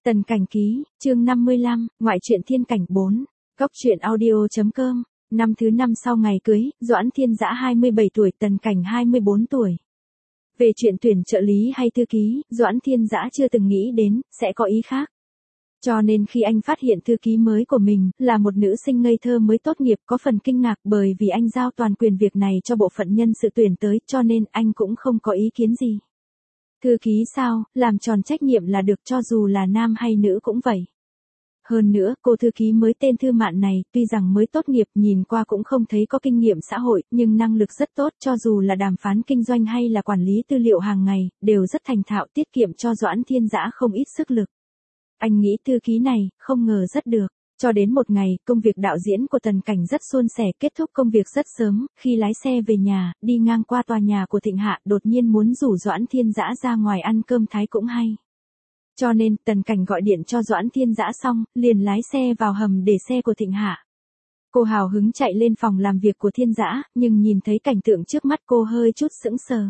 Tần Cảnh ký, chương 55, ngoại truyện thiên cảnh 4, góc truyện audio.com, năm thứ 5 sau ngày cưới, Doãn Thiên Dã 27 tuổi, Tần Cảnh 24 tuổi. Về chuyện tuyển trợ lý hay thư ký, Doãn Thiên Dã chưa từng nghĩ đến, sẽ có ý khác. Cho nên khi anh phát hiện thư ký mới của mình là một nữ sinh ngây thơ mới tốt nghiệp có phần kinh ngạc bởi vì anh giao toàn quyền việc này cho bộ phận nhân sự tuyển tới cho nên anh cũng không có ý kiến gì. Thư ký sao, làm tròn trách nhiệm là được cho dù là nam hay nữ cũng vậy. Hơn nữa, cô thư ký mới tên Thư Mạn này, tuy rằng mới tốt nghiệp nhìn qua cũng không thấy có kinh nghiệm xã hội, nhưng năng lực rất tốt cho dù là đàm phán kinh doanh hay là quản lý tư liệu hàng ngày, đều rất thành thạo tiết kiệm cho Doãn Thiên Dã không ít sức lực. Anh nghĩ thư ký này, không ngờ rất được. Cho đến một ngày, công việc đạo diễn của Tần Cảnh rất suôn sẻ, kết thúc công việc rất sớm, khi lái xe về nhà, đi ngang qua tòa nhà của Thịnh Hạ, đột nhiên muốn rủ Doãn Thiên Dã ra ngoài ăn cơm Thái cũng hay. Cho nên, Tần Cảnh gọi điện cho Doãn Thiên Dã xong, liền lái xe vào hầm để xe của Thịnh Hạ. Cô hào hứng chạy lên phòng làm việc của Thiên Dã, nhưng nhìn thấy cảnh tượng trước mắt cô hơi chút sững sờ.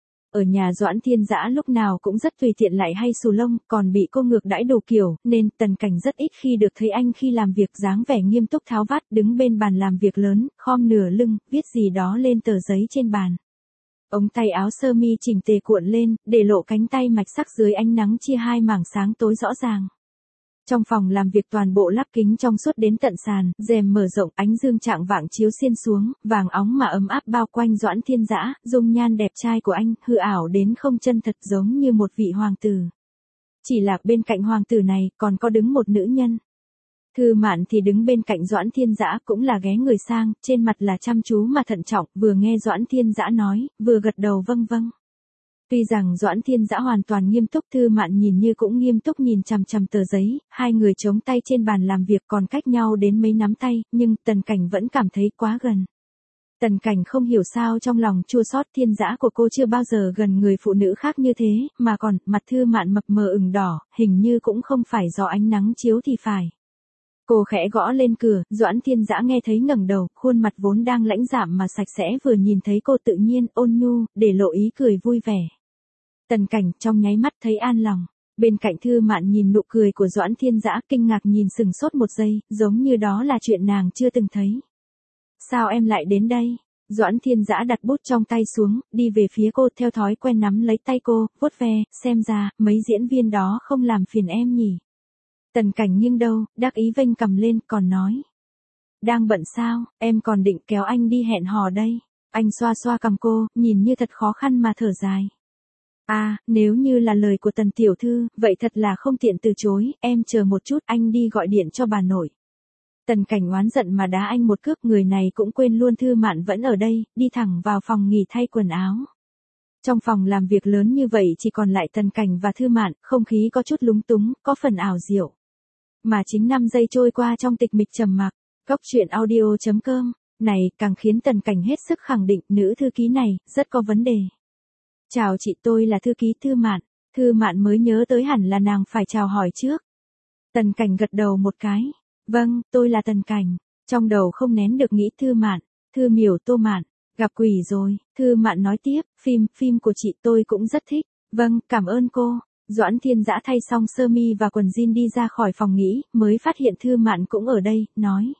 Ở nhà Doãn Thiên Dã lúc nào cũng rất tùy tiện lại hay xù lông, còn bị cô ngược đãi đủ kiểu, nên Tần Cảnh rất ít khi được thấy anh khi làm việc dáng vẻ nghiêm túc tháo vát, đứng bên bàn làm việc lớn, khom nửa lưng, viết gì đó lên tờ giấy trên bàn. Ống tay áo sơ mi chỉnh tề cuộn lên, để lộ cánh tay mạch sắc dưới ánh nắng chia hai mảng sáng tối rõ ràng. Trong phòng làm việc toàn bộ lắp kính trong suốt đến tận sàn, rèm mở rộng, ánh dương chạng vạng chiếu xiên xuống, vàng óng mà ấm áp bao quanh Doãn Thiên Dã, dung nhan đẹp trai của anh, hư ảo đến không chân thật giống như một vị hoàng tử. Chỉ là bên cạnh hoàng tử này, còn có đứng một nữ nhân. Thư Mạn thì đứng bên cạnh Doãn Thiên Dã cũng là ghé người sang, trên mặt là chăm chú mà thận trọng, vừa nghe Doãn Thiên Dã nói, vừa gật đầu vâng vâng. Tuy rằng Doãn Thiên Dã hoàn toàn nghiêm túc, Thư Mạn nhìn như cũng nghiêm túc nhìn chằm chằm tờ giấy, hai người chống tay trên bàn làm việc còn cách nhau đến mấy nắm tay, nhưng Tần Cảnh vẫn cảm thấy quá gần. Tần Cảnh không hiểu sao trong lòng chua xót, Thiên Dã của cô chưa bao giờ gần người phụ nữ khác như thế, mà còn, mặt Thư Mạn mập mờ ửng đỏ, hình như cũng không phải do ánh nắng chiếu thì phải. Cô khẽ gõ lên cửa, Doãn Thiên Dã nghe thấy ngẩng đầu, khuôn mặt vốn đang lãnh đạm mà sạch sẽ vừa nhìn thấy cô tự nhiên, ôn nhu, để lộ ý cười vui vẻ. Tần Cảnh trong nháy mắt thấy an lòng. Bên cạnh Thư Mạn nhìn nụ cười của Doãn Thiên Dã, kinh ngạc nhìn sừng sốt một giây, giống như đó là chuyện nàng chưa từng thấy. Sao em lại đến đây? Doãn Thiên Dã đặt bút trong tay xuống, đi về phía cô, theo thói quen nắm lấy tay cô, vuốt ve, xem ra, mấy diễn viên đó không làm phiền em nhỉ? Tần Cảnh nghiêng đầu, đắc ý vênh cằm lên, còn nói. Đang bận sao, em còn định kéo anh đi hẹn hò đây. Anh xoa xoa cằm cô, nhìn như thật khó khăn mà thở dài. À, nếu như là lời của Tần tiểu thư, vậy thật là không tiện từ chối, em chờ một chút, anh đi gọi điện cho bà nội. Tần Cảnh oán giận mà đá anh một cước, người này cũng quên luôn Thư Mạn vẫn ở đây, đi thẳng vào phòng nghỉ thay quần áo. Trong phòng làm việc lớn như vậy chỉ còn lại Tần Cảnh và Thư Mạn, không khí có chút lúng túng, có phần ảo diệu. Mà chính 5 giây trôi qua trong tịch mịch trầm mặc, góc truyện audio.com, này càng khiến Tần Cảnh hết sức khẳng định nữ thư ký này, rất có vấn đề. Chào chị, tôi là thư ký Thư Mạn. Thư Mạn mới nhớ tới hẳn là nàng phải chào hỏi trước. Tần Cảnh gật đầu một cái. Vâng, tôi là Tần Cảnh. Trong đầu không nén được nghĩ Thư Mạn, Thư miểu Tô Mạn, gặp quỷ rồi. Thư Mạn nói tiếp, phim của chị tôi cũng rất thích. Vâng, cảm ơn cô. Doãn Thiên Dã thay xong sơ mi và quần jean đi ra khỏi phòng nghỉ, mới phát hiện Thư Mạn cũng ở đây, nói.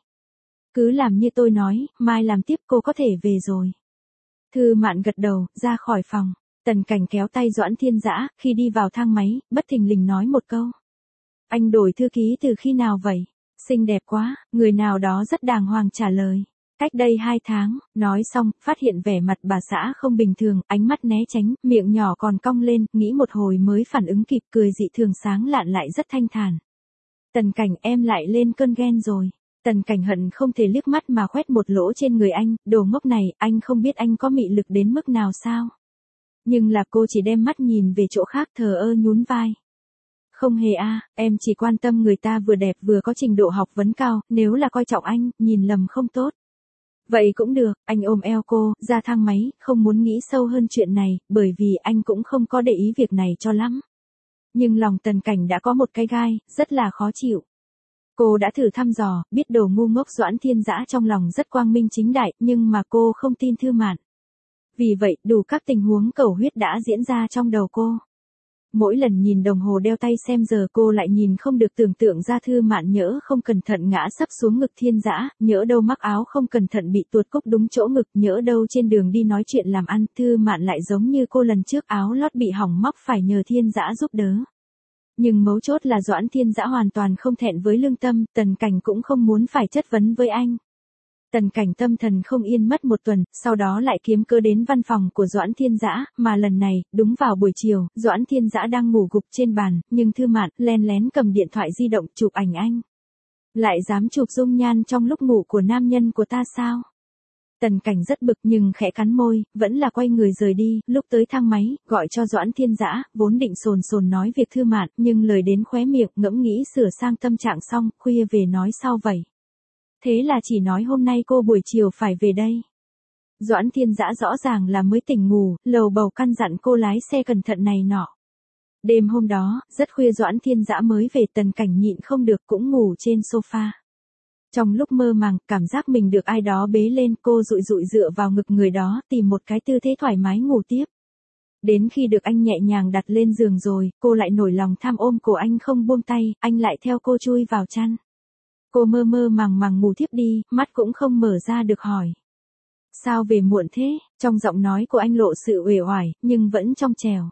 Cứ làm như tôi nói, mai làm tiếp cô có thể về rồi. Thư Mạn gật đầu, ra khỏi phòng. Tần Cảnh kéo tay Doãn Thiên Dã, khi đi vào thang máy, bất thình lình nói một câu. Anh đổi thư ký từ khi nào vậy? Xinh đẹp quá, người nào đó rất đàng hoàng trả lời. Cách đây 2 tháng, nói xong, phát hiện vẻ mặt bà xã không bình thường, ánh mắt né tránh, miệng nhỏ còn cong lên, nghĩ một hồi mới phản ứng kịp, cười dị thường sáng lạn lại rất thanh thản. Tần Cảnh, em lại lên cơn ghen rồi. Tần Cảnh hận không thể liếc mắt mà khoét một lỗ trên người anh, đồ ngốc này, anh không biết anh có mị lực đến mức nào sao? Nhưng là cô chỉ đem mắt nhìn về chỗ khác, thờ ơ nhún vai. Không hề em chỉ quan tâm người ta vừa đẹp vừa có trình độ học vấn cao, nếu là coi trọng anh, nhìn lầm không tốt. Vậy cũng được, anh ôm eo cô, ra thang máy, không muốn nghĩ sâu hơn chuyện này, bởi vì anh cũng không có để ý việc này cho lắm. Nhưng lòng Tần Cảnh đã có một cái gai, rất là khó chịu. Cô đã thử thăm dò, biết đồ ngu ngốc Doãn Thiên Dã trong lòng rất quang minh chính đại, nhưng mà cô không tin Thư Mạn. Vì vậy, đủ các tình huống cầu huyết đã diễn ra trong đầu cô. Mỗi lần nhìn đồng hồ đeo tay xem giờ cô lại nhìn không được tưởng tượng ra Thư Mạn nhỡ không cẩn thận ngã sấp xuống ngực Thiên Dã, nhỡ đâu mắc áo không cẩn thận bị tuột cúc đúng chỗ ngực, nhỡ đâu trên đường đi nói chuyện làm ăn, Thư Mạn lại giống như cô lần trước áo lót bị hỏng móc phải nhờ Thiên Dã giúp đỡ. Nhưng mấu chốt là Doãn Thiên Dã hoàn toàn không thẹn với lương tâm, Tần Cảnh cũng không muốn phải chất vấn với anh. Tần Cảnh tâm thần không yên mất một tuần, sau đó lại kiếm cớ đến văn phòng của Doãn Thiên Dã, mà lần này, đúng vào buổi chiều, Doãn Thiên Dã đang ngủ gục trên bàn, nhưng Thư Mạn len lén cầm điện thoại di động chụp ảnh anh. Lại dám chụp dung nhan trong lúc ngủ của nam nhân của ta sao? Tần Cảnh rất bực nhưng khẽ cắn môi, vẫn là quay người rời đi, lúc tới thang máy, gọi cho Doãn Thiên Dã, vốn định sồn sồn nói việc Thư Mạn, nhưng lời đến khóe miệng, ngẫm nghĩ sửa sang tâm trạng xong, khuya về nói sau vậy. Thế là chỉ nói hôm nay cô buổi chiều phải về đây. Doãn Thiên Dã rõ ràng là mới tỉnh ngủ, lầu bầu căn dặn cô lái xe cẩn thận này nọ. Đêm hôm đó, rất khuya Doãn Thiên Dã mới về, Tần Cảnh nhịn không được cũng ngủ trên sofa. Trong lúc mơ màng, cảm giác mình được ai đó bế lên, cô dụi dụi dựa vào ngực người đó, tìm một cái tư thế thoải mái ngủ tiếp. Đến khi được anh nhẹ nhàng đặt lên giường rồi, cô lại nổi lòng tham ôm cổ anh không buông tay, anh lại theo cô chui vào chăn. Cô mơ mơ màng màng ngủ thiếp đi, mắt cũng không mở ra được hỏi. Sao về muộn thế? Trong giọng nói của anh lộ sự uể oải, nhưng vẫn trong trẻo.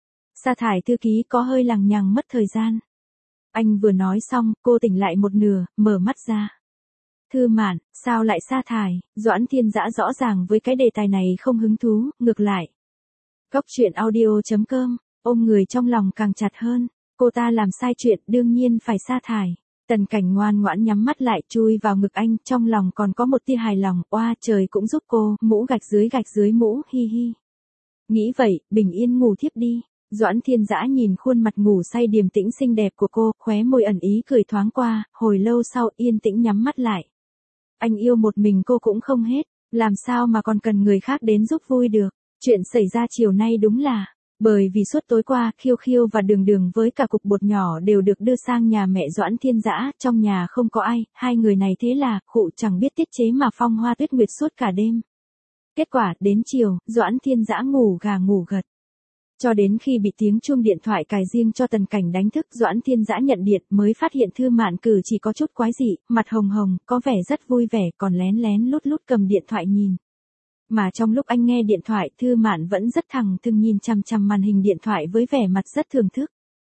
Sa thải thư ký có hơi lằng nhằng mất thời gian. Anh vừa nói xong, cô tỉnh lại một nửa, mở mắt ra. Thư Mạn, sao lại sa thải? Doãn Thiên Dã rõ ràng với cái đề tài này không hứng thú, ngược lại. Cóc truyện audio.com, ôm người trong lòng càng chặt hơn. Cô ta làm sai chuyện, đương nhiên phải sa thải. Tần Cảnh ngoan ngoãn nhắm mắt lại, chui vào ngực anh, trong lòng còn có một tia hài lòng, oa trời cũng giúp cô, mũ gạch dưới mũ, hi hi. Nghĩ vậy, bình yên ngủ thiếp đi. Doãn Thiên Dã nhìn khuôn mặt ngủ say điềm tĩnh xinh đẹp của cô, khóe môi ẩn ý cười thoáng qua, hồi lâu sau yên tĩnh nhắm mắt lại. Anh yêu một mình cô cũng không hết, làm sao mà còn cần người khác đến giúp vui được. Chuyện xảy ra chiều nay đúng là, bởi vì suốt tối qua, Khiêu Khiêu và Đường Đường với cả cục bột nhỏ đều được đưa sang nhà mẹ Doãn Thiên Dã, trong nhà không có ai, hai người này thế là, khụ chẳng biết tiết chế mà phong hoa tuyết nguyệt suốt cả đêm. Kết quả, đến chiều, Doãn Thiên Dã ngủ gà ngủ gật. Cho đến khi bị tiếng chuông điện thoại cài riêng cho Tần Cảnh đánh thức, Doãn Thiên Dã nhận điện mới phát hiện Thư Mạn cử chỉ có chút quái dị, mặt hồng hồng, có vẻ rất vui vẻ, còn lén lén lút lút cầm điện thoại nhìn. Mà trong lúc anh nghe điện thoại, Thư Mạn vẫn rất thẳng thừng nhìn chằm chằm màn hình điện thoại với vẻ mặt rất thưởng thức.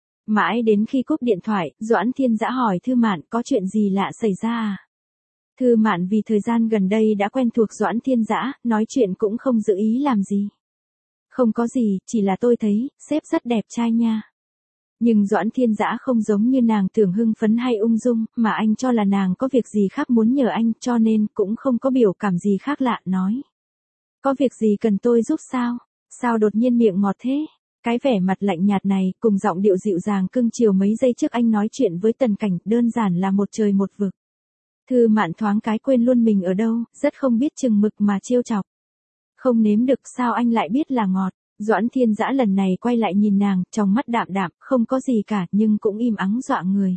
Mãi đến khi cúp điện thoại, Doãn Thiên Dã hỏi Thư Mạn có chuyện gì lạ xảy ra à? Thư Mạn vì thời gian gần đây đã quen thuộc Doãn Thiên Dã, nói chuyện cũng không giữ ý làm gì. Không có gì, chỉ là tôi thấy, sếp rất đẹp trai nha. Nhưng Doãn Thiên Dã không giống như nàng tưởng hưng phấn hay ung dung, mà anh cho là nàng có việc gì khác muốn nhờ anh, cho nên cũng không có biểu cảm gì khác lạ, nói. Có việc gì cần tôi giúp sao? Sao đột nhiên miệng ngọt thế? Cái vẻ mặt lạnh nhạt này, cùng giọng điệu dịu dàng cưng chiều mấy giây trước anh nói chuyện với Tần Cảnh, đơn giản là một trời một vực. Thư Mạn thoáng cái quên luôn mình ở đâu, rất không biết chừng mực mà trêu chọc. Không nếm được sao anh lại biết là ngọt. Doãn Thiên Dã lần này quay lại nhìn nàng, trong mắt đạm đạm, không có gì cả nhưng cũng im ắng dọa người.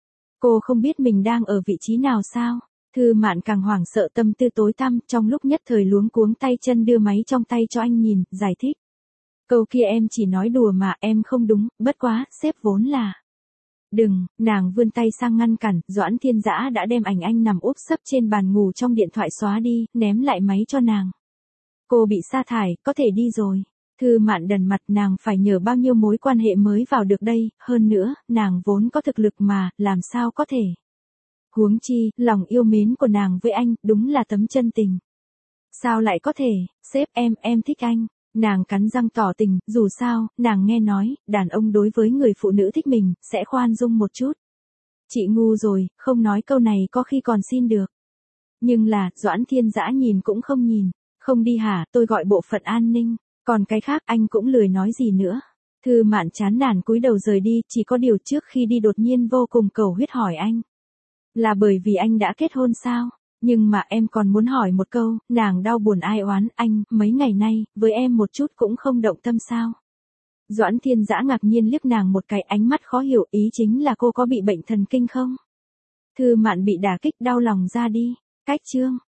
Cô không biết mình đang ở vị trí nào sao? Thư Mạn càng hoảng sợ, tâm tư tối tăm, trong lúc nhất thời luống cuống tay chân đưa máy trong tay cho anh nhìn, giải thích. Câu kia em chỉ nói đùa mà, em không đúng, bất quá, sếp vốn là. Đừng, nàng vươn tay sang ngăn cản, Doãn Thiên Dã đã đem ảnh anh nằm úp sấp trên bàn ngủ trong điện thoại xóa đi, ném lại máy cho nàng. Cô bị sa thải, có thể đi rồi. Thư Mạn đần mặt, nàng phải nhờ bao nhiêu mối quan hệ mới vào được đây, hơn nữa, nàng vốn có thực lực mà, làm sao có thể. Huống chi, lòng yêu mến của nàng với anh, đúng là tấm chân tình. Sao lại có thể, sếp em thích anh. Nàng cắn răng tỏ tình, dù sao, nàng nghe nói, đàn ông đối với người phụ nữ thích mình, sẽ khoan dung một chút. Chị ngu rồi, không nói câu này có khi còn xin được. Nhưng là, Doãn Thiên Dã nhìn cũng không nhìn. Không đi hả, tôi gọi bộ phận an ninh. Còn cái khác anh cũng lười nói gì nữa. Thư Mạn chán nản cúi đầu rời đi, chỉ có điều trước khi đi đột nhiên vô cùng cầu huyết hỏi anh. Là bởi vì anh đã kết hôn sao? Nhưng mà em còn muốn hỏi một câu, nàng đau buồn ai oán, anh, mấy ngày nay, với em một chút cũng không động tâm sao? Doãn Thiên Dã ngạc nhiên liếc nàng một cái, ánh mắt khó hiểu, ý chính là cô có bị bệnh thần kinh không? Thư Mạn bị đả kích đau lòng ra đi. Cách chương.